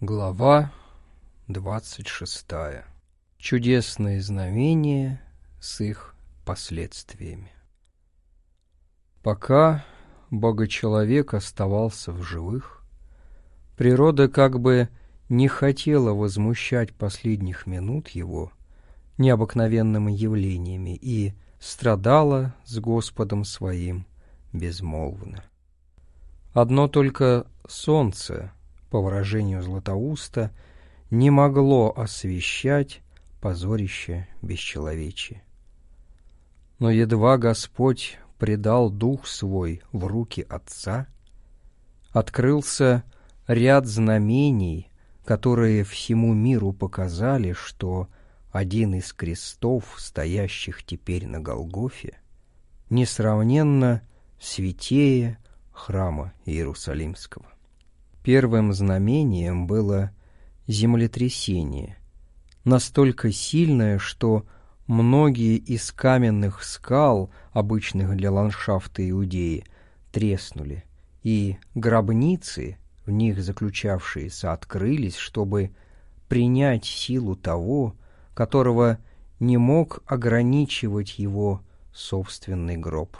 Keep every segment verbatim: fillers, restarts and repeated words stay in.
Глава двадцать шестая. Чудесные знамения с их последствиями. Пока Богочеловек оставался в живых, природа как бы не хотела возмущать последних минут его необыкновенными явлениями и страдала с Господом своим безмолвно. Одно только солнце, по выражению Златоуста, не могло освещать позорище бесчеловечия. Но едва Господь предал дух свой в руки Отца, открылся ряд знамений, которые всему миру показали, что один из крестов, стоящих теперь на Голгофе, несравненно святее храма Иерусалимского. Первым знамением было землетрясение, настолько сильное, что многие из каменных скал, обычных для ландшафта Иудеи, треснули, и гробницы, в них заключавшиеся, открылись, чтобы принять силу того, которого не мог ограничивать его собственный гроб.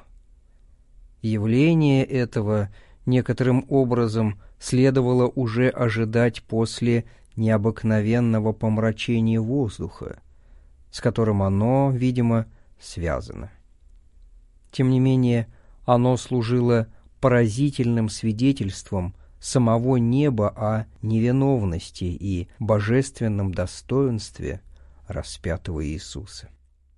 Явление этого некоторым образом следовало уже ожидать после необыкновенного помрачения воздуха, с которым оно, видимо, связано. Тем не менее, оно служило поразительным свидетельством самого неба о невиновности и божественном достоинстве распятого Иисуса.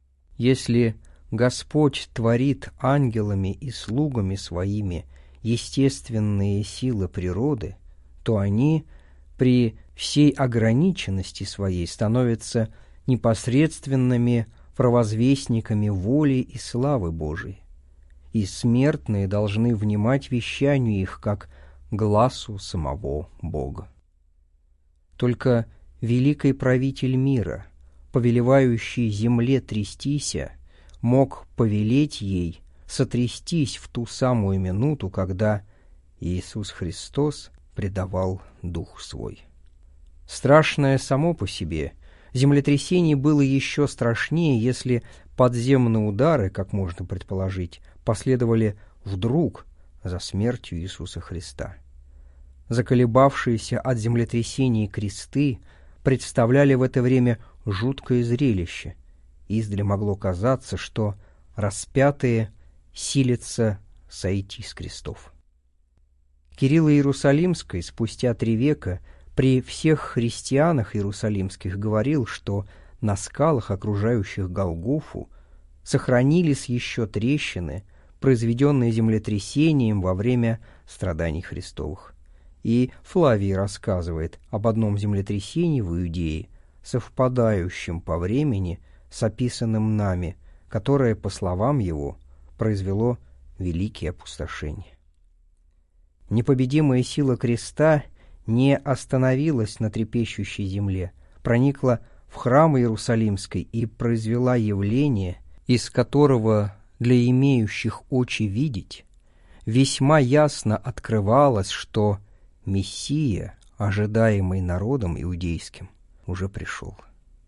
Если Господь творит ангелами и слугами своими естественные силы природы, то они при всей ограниченности своей становятся непосредственными провозвестниками воли и славы Божией, и смертные должны внимать вещанию их как гласу самого Бога. Только великий правитель мира, повелевающий земле трястися, мог повелеть ей сотрястись в ту самую минуту, когда Иисус Христос предавал Дух Свой. Страшное само по себе, землетрясение было еще страшнее, если подземные удары, как можно предположить, последовали вдруг за смертью Иисуса Христа. Заколебавшиеся от землетрясений кресты представляли в это время жуткое зрелище. Издали могло казаться, что распятые силятся сойти с крестов. Кирилл Иерусалимский спустя три века при всех христианах иерусалимских говорил, что на скалах, окружающих Голгофу, сохранились еще трещины, произведенные землетрясением во время страданий Христовых. И Флавий рассказывает об одном землетрясении в Иудее, совпадающем по времени с описанным нами, которое, по словам его, произвело великие опустошения. Непобедимая сила креста не остановилась на трепещущей земле, проникла в храм Иерусалимский и произвела явление, из которого для имеющих очи видеть весьма ясно открывалось, что Мессия, ожидаемый народом иудейским, уже пришел.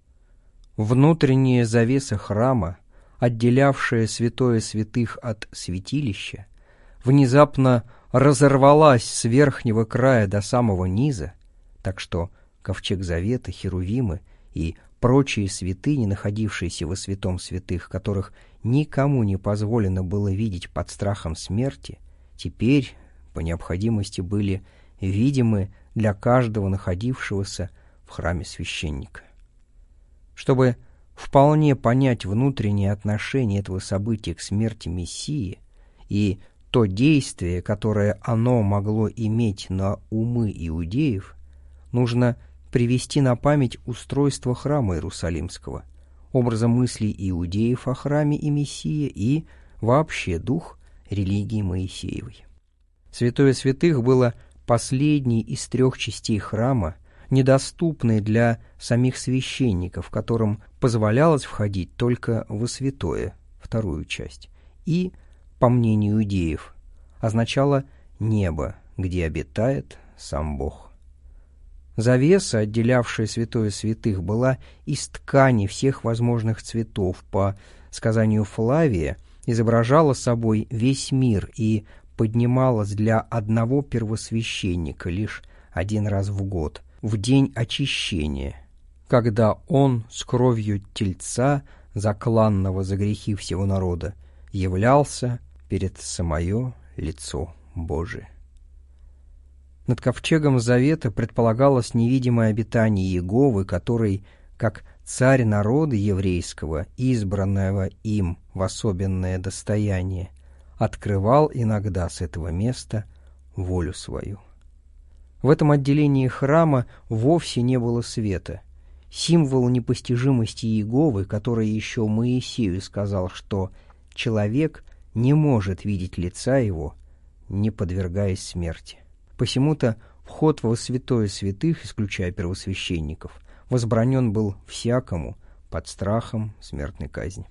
Внутренняя завеса храма, отделявшая святое святых от святилища, внезапно разорвалась с верхнего края до самого низа, так что ковчег завета, херувимы и прочие святыни, находившиеся во святом святых, которых никому не позволено было видеть под страхом смерти, теперь по необходимости были видимы для каждого находившегося в храме священника. Чтобы вполне понять внутреннее отношение этого события к смерти Мессии и то действие, которое оно могло иметь на умы иудеев, нужно привести на память устройство храма Иерусалимского, образа мыслей иудеев о храме и Мессии и вообще дух религии Моисеевой. Святое святых было последней из трех частей храма, недоступной для самих священников, которым позволялось входить только во святое, вторую часть, и, по мнению иудеев, означало небо, где обитает сам Бог. Завеса, отделявшая святое святых, была из ткани всех возможных цветов. По сказанию Флавия, изображала собой весь мир и поднималась для одного первосвященника лишь один раз в год, в день очищения, когда он с кровью тельца, закланного за грехи всего народа, являлся перед самое лицо Божие. Над ковчегом завета предполагалось невидимое обитание Иеговы, который, как царь народа еврейского, избранного им в особенное достояние, открывал иногда с этого места волю свою. В этом отделении храма вовсе не было света. Символ непостижимости Иеговы, который еще Моисею сказал, что человек не может видеть лица его, не подвергаясь смерти. Посему-то вход во святое святых, исключая первосвященников, возбранен был всякому под страхом смертной казни.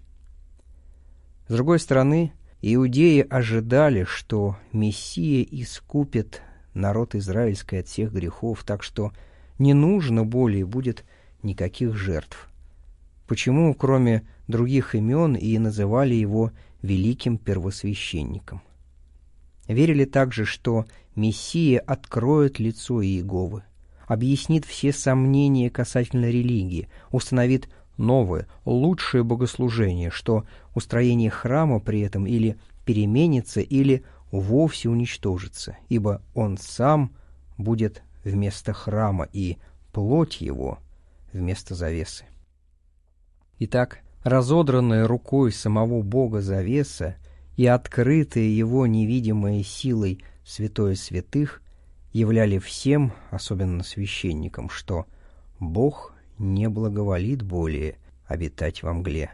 С другой стороны, иудеи ожидали, что Мессия искупит народ израильский от всех грехов, так что не нужно более будет никаких жертв. Почему, кроме других имен, и называли его великим первосвященником? Верили также, что Мессия откроет лицо Иеговы, объяснит все сомнения касательно религии, установит новое, лучшее богослужение, что устроение храма при этом или переменится, или вовсе уничтожится, ибо он сам будет вместо храма и плоть его вместо завесы. Итак, разодранная рукой самого Бога завеса и открытая его невидимой силой святое святых являли всем, особенно священникам, что Бог не благоволит более обитать во мгле,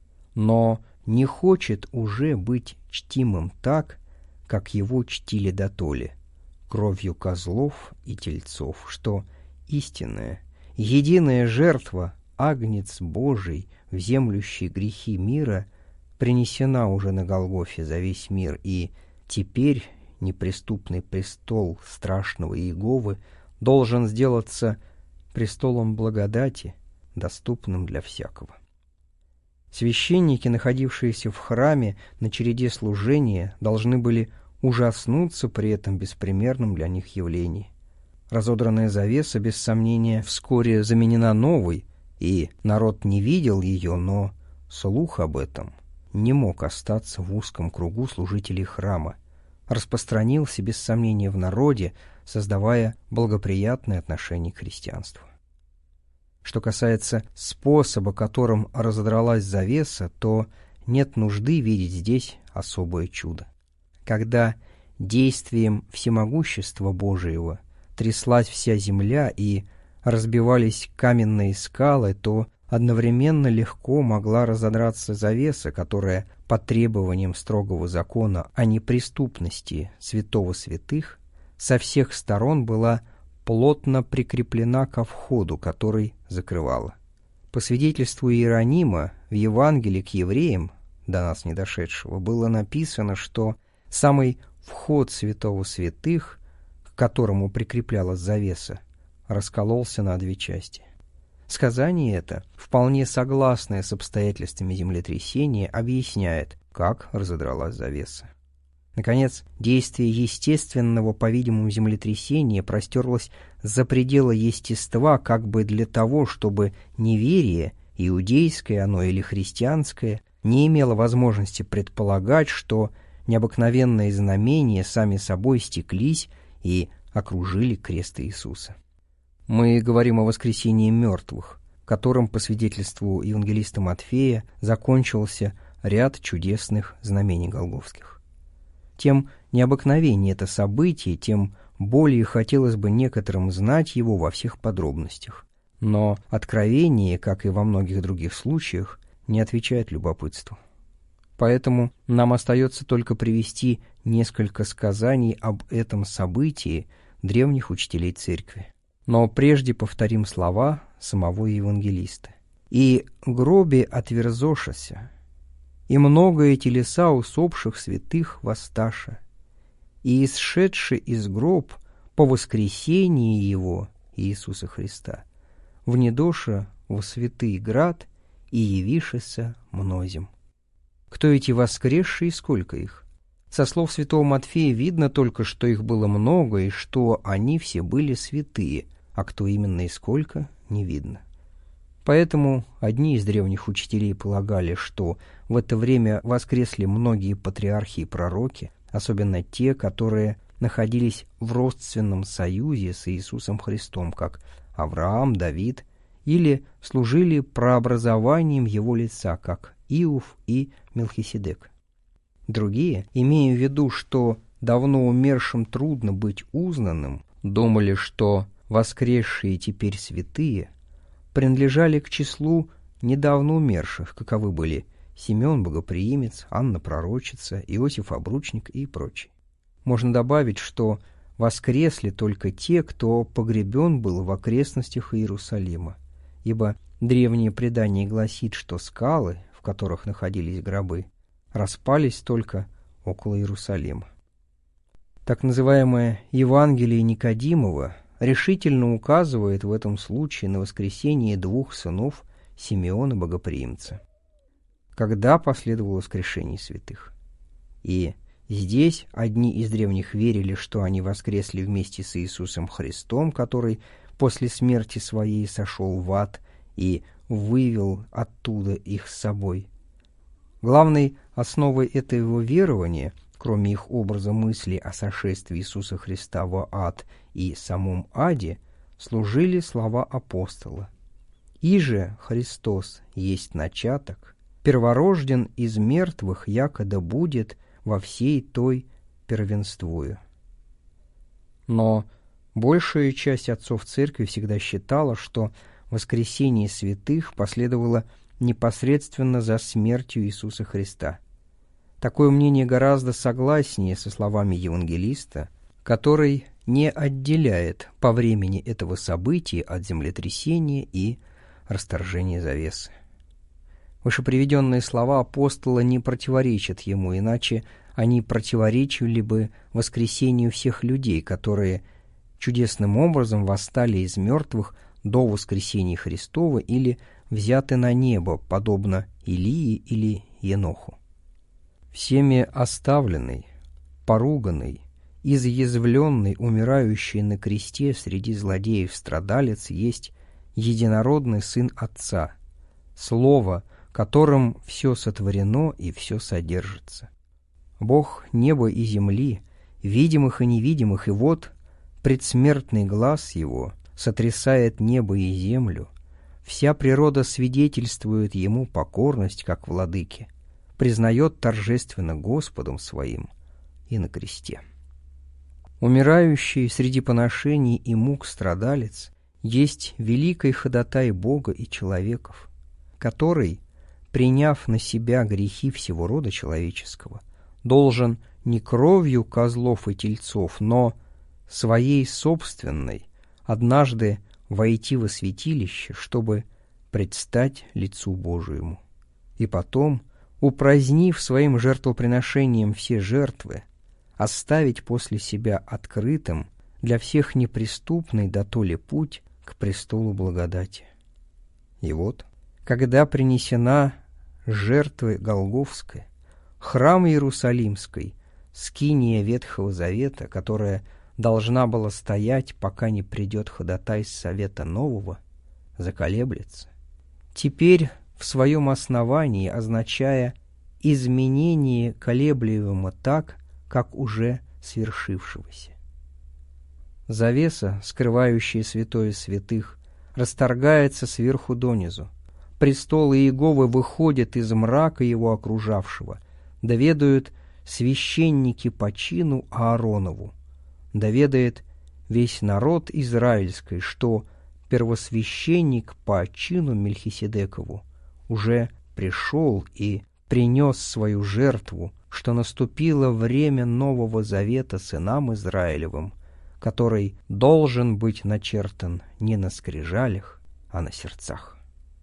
но не хочет уже быть чтимым так, как его чтили дотоле, кровью козлов и тельцов, что истинная, единая жертва, агнец Божий, вземлющий грехи мира, принесена уже на Голгофе за весь мир, и теперь неприступный престол страшного Иеговы должен сделаться престолом благодати, доступным для всякого. Священники, находившиеся в храме на череде служения, должны были ужаснуться при этом беспримерном для них явлении. Разодранная завеса, без сомнения, вскоре заменена новой, и народ не видел ее, но слух об этом не мог остаться в узком кругу служителей храма, распространился без сомнения в народе, создавая благоприятное отношение к христианству. Что касается способа, которым разодралась завеса, то нет нужды видеть здесь особое чудо. Когда действием всемогущества Божьего тряслась вся земля и разбивались каменные скалы, то одновременно легко могла разодраться завеса, которая по требованиям строгого закона о неприступности святого святых со всех сторон была плотно прикреплена ко входу, который закрывала. По свидетельству Иеронима, в Евангелии к евреям, до нас не дошедшего, было написано, что самый вход святого святых, к которому прикреплялась завеса, раскололся на две части. Сказание это, вполне согласное с обстоятельствами землетрясения, объясняет, как разодралась завеса. Наконец, действие естественного, по-видимому, землетрясения простерлось за пределы естества как бы для того, чтобы неверие, иудейское оно или христианское, не имело возможности предполагать, что необыкновенные знамения сами собой стеклись и окружили крест Иисуса. Мы говорим о воскресении мертвых, которым, по свидетельству евангелиста Матфея, закончился ряд чудесных знамений голгофских. Тем необыкновеннее это событие, тем более хотелось бы некоторым знать его во всех подробностях. Но откровение, как и во многих других случаях, не отвечает любопытству. Поэтому нам остается только привести несколько сказаний об этом событии древних учителей церкви. Но прежде повторим слова самого евангелиста. «И гробе отверзошася, и многое телеса усопших святых воссташа, и исшедший из гроб по воскресении его Иисуса Христа, внедоша во святый град и явишеся мнозим. Кто эти воскресшие и сколько их? Со слов святого Матфея видно только, что их было много и что они все были святые, а кто именно и сколько, не видно. Поэтому одни из древних учителей полагали, что в это время воскресли многие патриархи и пророки, особенно те, которые находились в родственном союзе с Иисусом Христом, как Авраам, Давид, или служили прообразованием его лица, как Иов и Мелхиседек. Другие, имея в виду, что давно умершим трудно быть узнанным, думали, что воскресшие теперь святые принадлежали к числу недавно умерших, каковы были Симеон Богоприимец, Анна Пророчица, Иосиф Обручник и прочие. Можно добавить, что воскресли только те, кто погребен был в окрестностях Иерусалима, ибо древнее предание гласит, что скалы, в которых находились гробы, распались только около Иерусалима. Так называемое Евангелие Никодимова решительно указывает в этом случае на воскресение двух сынов Симеона Богоприимца. Когда последовало воскрешение святых? И здесь одни из древних верили, что они воскресли вместе с Иисусом Христом, который после смерти своей сошел в ад и вывел оттуда их с собой. Главной основой этого верования, кроме их образа мысли о сошествии Иисуса Христа в ад и самом аде, служили слова апостола: «Иже Христос есть начаток, перворожден из мертвых, якода будет во всей той первенствую». Но большая часть отцов церкви всегда считала, что воскресение святых последовало непосредственно за смертью Иисуса Христа. Такое мнение гораздо согласнее со словами евангелиста, который не отделяет по времени этого события от землетрясения и расторжения завесы. Вышеприведенные слова апостола не противоречат ему, иначе они противоречили бы воскресению всех людей, которые чудесным образом восстали из мертвых до воскресения Христова или взяты на небо, подобно Илии или Еноху. Всеми оставленный, поруганный, изъязвленный, умирающий на кресте среди злодеев страдалец есть единородный Сын Отца, Слово, которым все сотворено и все содержится. Бог неба и земли, видимых и невидимых, и вот предсмертный глас Его сотрясает небо и землю, вся природа свидетельствует Ему покорность, как владыке, признает торжественно Господом Своим и на кресте. Умирающий среди поношений и мук страдалец есть великий ходатай Бога и человеков, который, приняв на себя грехи всего рода человеческого, должен не кровью козлов и тельцов, но своей собственной однажды войти во святилище, чтобы предстать лицу Божиему, и потом, упразднив своим жертвоприношением все жертвы, оставить после себя открытым для всех неприступный дотоле путь к престолу благодати. И вот, когда принесена жертва Голгофская, храм Иерусалимской, скиния Ветхого Завета, которая должна была стоять, пока не придет ходатай с Совета Нового, заколеблется, теперь в своем основании означая изменение колеблемого так, как уже свершившегося. Завеса, скрывающая святое святых, расторгается сверху донизу. Престол Иеговы выходит из мрака его окружавшего, доведают священники по чину Ааронову, доведает весь народ израильский, что первосвященник по чину Мельхиседекову уже пришел и принес свою жертву, что наступило время Нового Завета сынам Израилевым, который должен быть начертан не на скрижалях, а на сердцах.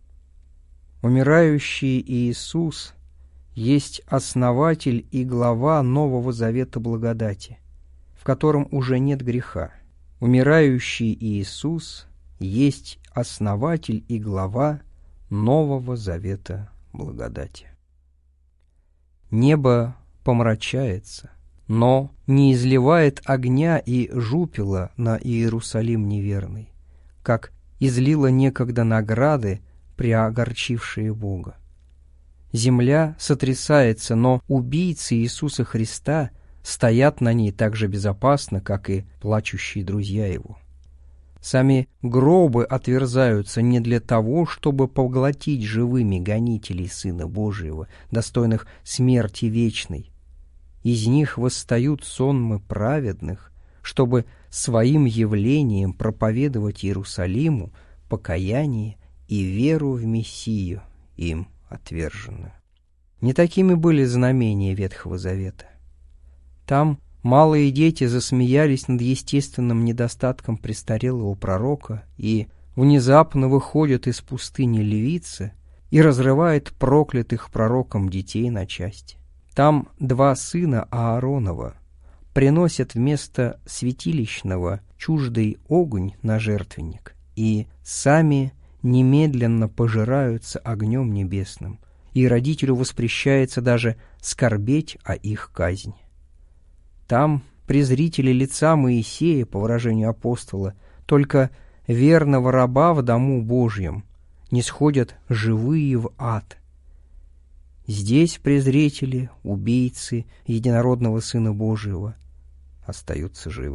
Умирающий Иисус есть основатель и глава Нового Завета благодати, в котором уже нет греха, умирающий Иисус есть основатель и глава Нового Завета благодати. Небо помрачается, но не изливает огня и жупела на Иерусалим неверный, как излило некогда награды, приогорчившие Бога. Земля сотрясается, но убийцы Иисуса Христа стоят на ней так же безопасно, как и плачущие друзья Его. Сами гробы отверзаются не для того, чтобы поглотить живыми гонителей Сына Божьего, достойных смерти вечной. Из них восстают сонмы праведных, чтобы своим явлением проповедовать Иерусалиму покаяние и веру в Мессию, им отверженную. Не такими были знамения Ветхого Завета. Там малые дети засмеялись над естественным недостатком престарелого пророка, и внезапно выходят из пустыни левицы и разрывает проклятых пророком детей на части. Там два сына Ааронова приносят вместо святилищного чуждый огонь на жертвенник и сами немедленно пожираются огнем небесным, и родителю воспрещается даже скорбеть о их казни. Там презрители лица Моисея, по выражению апостола, только верного раба в дому Божьем не сходят живые в ад. Здесь презрители, убийцы единородного Сына Божьего остаются живы.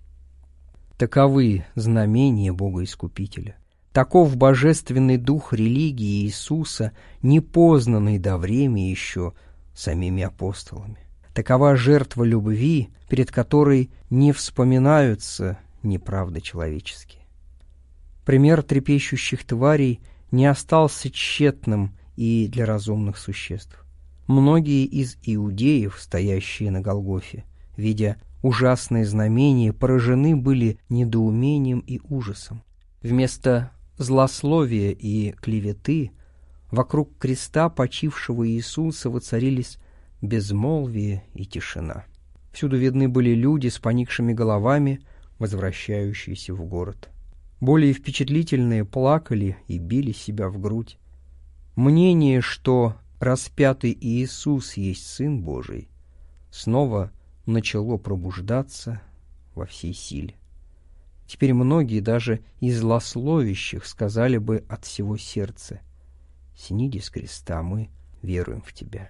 Таковы знамения Бога Искупителя. Таков божественный дух религии Иисуса, непознанный до времени еще самими апостолами. Такова жертва любви, перед которой не вспоминаются неправды человеческие. Пример трепещущих тварей не остался тщетным и для разумных существ. Многие из иудеев, стоящие на Голгофе, видя ужасные знамения, поражены были недоумением и ужасом. Вместо злословия и клеветы вокруг креста почившего Иисуса воцарились безмолвие и тишина. Всюду видны были люди с поникшими головами, возвращающиеся в город. Более впечатлительные плакали и били себя в грудь. Мнение, что распятый Иисус есть Сын Божий, снова начало пробуждаться во всей силе. Теперь многие даже из злословящих сказали бы от всего сердца: «Сниди с креста, мы веруем в Тебя».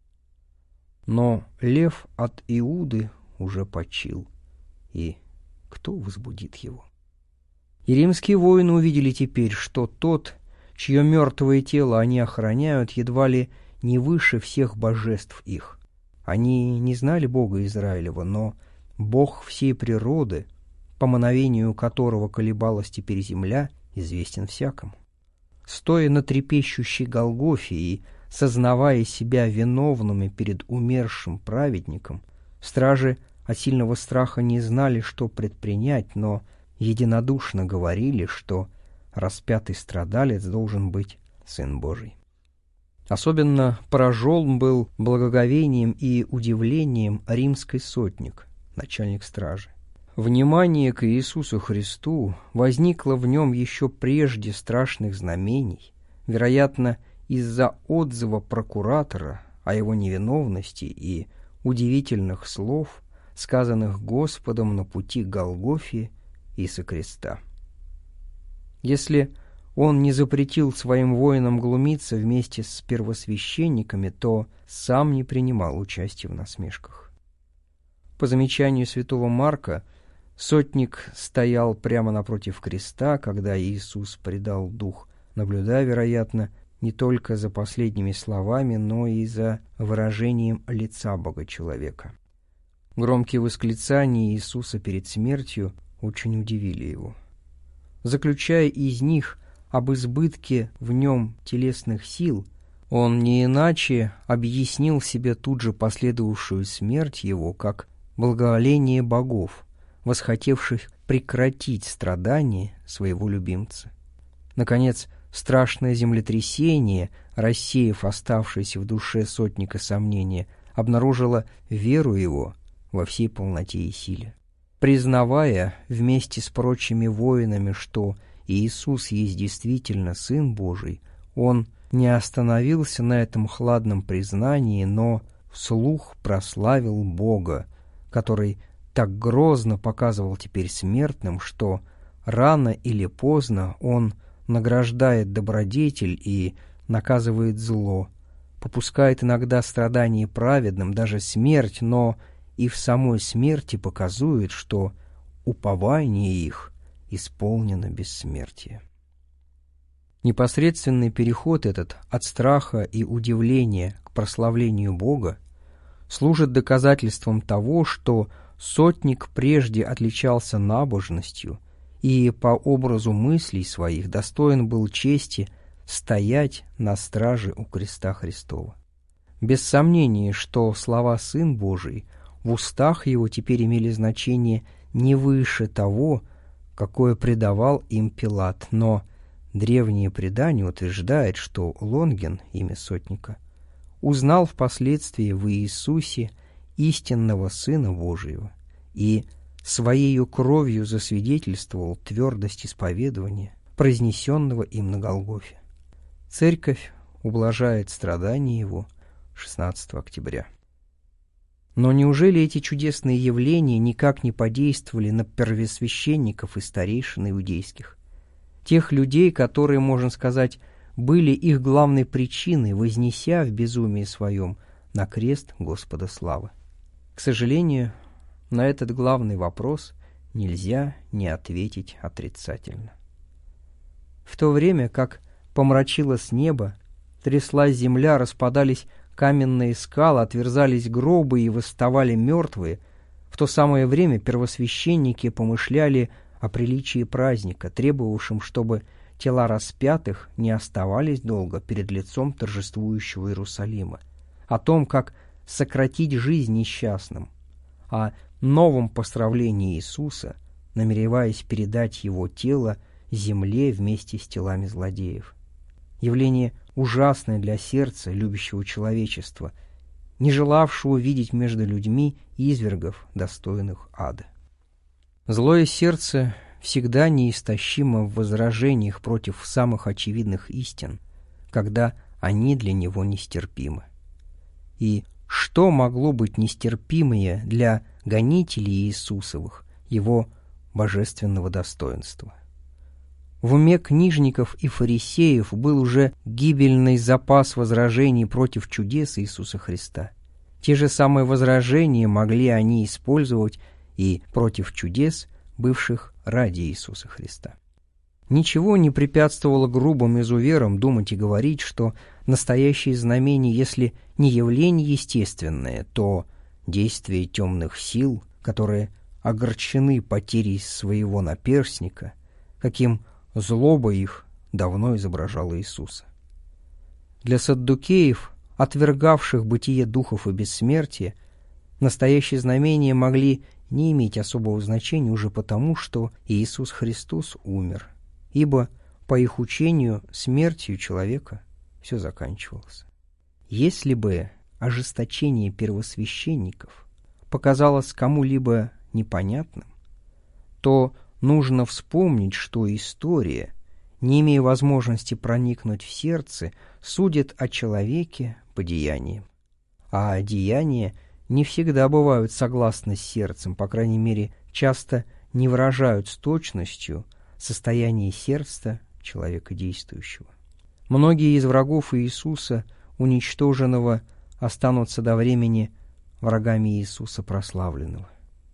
Но лев от Иуды уже почил, и кто возбудит его? И римские воины увидели теперь, что тот, чье мертвое тело они охраняют, едва ли не выше всех божеств их. Они не знали Бога Израилева, но Бог всей природы, по мановению которого колебалась теперь земля, известен всякому. Стоя на трепещущей Голгофе и сознавая себя виновными перед умершим праведником, стражи от сильного страха не знали, что предпринять, но единодушно говорили, что распятый страдалец должен быть Сын Божий. Особенно поражен был благоговением и удивлением римский сотник, начальник стражи. Внимание к Иисусу Христу возникло в нем еще прежде страшных знамений, вероятно, из-за отзыва прокуратора о его невиновности и удивительных слов, сказанных Господом на пути к Голгофе и со креста. Если он не запретил своим воинам глумиться вместе с первосвященниками, то сам не принимал участия в насмешках. По замечанию святого Марка, сотник стоял прямо напротив креста, когда Иисус предал дух, наблюдая, вероятно, не только за последними словами, но и за выражением лица Бога-человека. Громкие восклицания Иисуса перед смертью очень удивили его. Заключая из них об избытке в нем телесных сил, он не иначе объяснил себе тут же последовавшую смерть его как благоволение богов, восхотевших прекратить страдания своего любимца. Наконец, страшное землетрясение, рассеяв оставшееся в душе сотника сомнения, обнаружило веру его во всей полноте и силе. признавая вместе с прочими воинами, что Иисус есть действительно Сын Божий, он не остановился на этом хладном признании, но вслух прославил Бога, который так грозно показывал теперь смертным, что рано или поздно он награждает добродетель и наказывает зло, попускает иногда страдания праведным, даже смерть, но и в самой смерти показует, что упование их исполнено бессмертие. Непосредственный переход этот от страха и удивления к прославлению Бога служит доказательством того, что сотник прежде отличался набожностью и по образу мыслей своих достоин был чести стоять на страже у креста Христова. Без сомнения, что слова «Сын Божий» в устах его теперь имели значение не выше того, какое придавал им Пилат, но древнее предание утверждает, что Лонгин, имя сотника, узнал впоследствии в Иисусе истинного Сына Божьего и своею кровью засвидетельствовал твердость исповедования, произнесенного им на Голгофе. Церковь ублажает страдания его шестнадцатого октября. Но неужели эти чудесные явления никак не подействовали на первосвященников и старейшин иудейских? Тех людей, которые, можно сказать, были их главной причиной, вознеся в безумии своем на крест Господа славы. К сожалению, на этот главный вопрос нельзя не ответить отрицательно. В то время как помрачилось небо, тряслась земля, распадались каменные скалы, отверзались гробы и восставали мертвые, в то самое время первосвященники помышляли о приличии праздника, требовавшим, чтобы тела распятых не оставались долго перед лицом торжествующего Иерусалима, о том, как сократить жизнь несчастным, о новом поздравлении Иисуса, намереваясь передать его тело земле вместе с телами злодеев. Явление ужасное для сердца, любящего человечества, не желавшего видеть между людьми извергов, достойных ада. Злое сердце всегда неистощимо в возражениях против самых очевидных истин, когда они для него нестерпимы. И что могло быть нестерпимее для гонителей Иисусовых, его божественного достоинства? В уме книжников и фарисеев был уже гибельный запас возражений против чудес Иисуса Христа. Те же самые возражения могли они использовать и против чудес, бывших ради Иисуса Христа. Ничего не препятствовало грубым изуверам думать и говорить, что настоящие знамения, если не явление естественное, то действие темных сил, которые огорчены потерей своего наперстника, каким злоба их давно изображала Иисуса. Для саддукеев, отвергавших бытие духов и бессмертие, настоящие знамения могли не иметь особого значения уже потому, что Иисус Христос умер, ибо, по их учению, смертью человека все заканчивалось. Если бы ожесточение первосвященников показалось кому-либо непонятным, то нужно вспомнить, что история, не имея возможности проникнуть в сердце, судит о человеке по деяниям. А деяния не всегда бывают согласны с сердцем, по крайней мере, часто не выражают с точностью состояние сердца человека действующего. Многие из врагов Иисуса, уничтоженного, останутся до времени врагами Иисуса прославленного.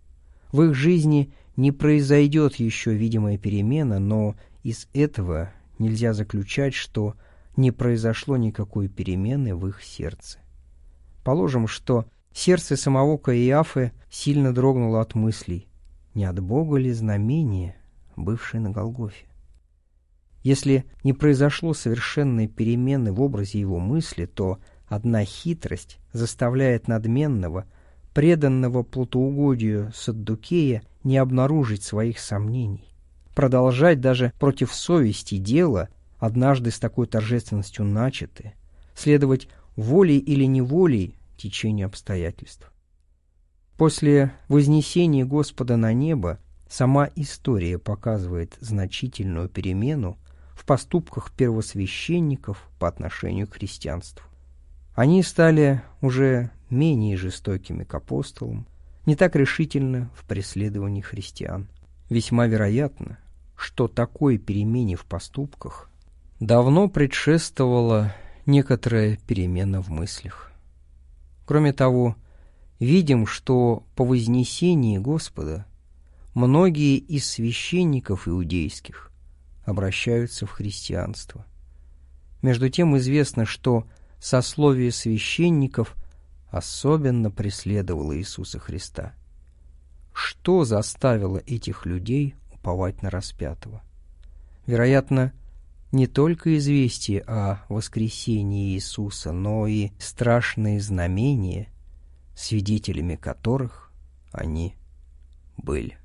В их жизни не произойдет еще видимая перемена, но из этого нельзя заключать, что не произошло никакой перемены в их сердце. Положим, что сердце самого Каиафы сильно дрогнуло от мыслей, не от Бога ли знамение, бывшее на Голгофе. Если не произошло совершенной перемены в образе его мысли, то одна хитрость заставляет надменного, преданного плотоугодию Саддукея не обнаружить своих сомнений, продолжать даже против совести дело, однажды с такой торжественностью начатое, следовать волей или неволей течению обстоятельств. После вознесения Господа на небо сама история показывает значительную перемену в поступках первосвященников по отношению к христианству. Они стали уже менее жестокими к апостолам, не так решительны в преследовании христиан. Весьма вероятно, что такой перемене в поступках давно предшествовала некоторая перемена в мыслях. Кроме того, видим, что по вознесении Господа многие из священников иудейских обращаются в христианство. Между тем известно, что сословие священников особенно преследовало Иисуса Христа. Что заставило этих людей уповать на распятого? Вероятно, не только известие о воскресении Иисуса, но и страшные знамения, свидетелями которых они были.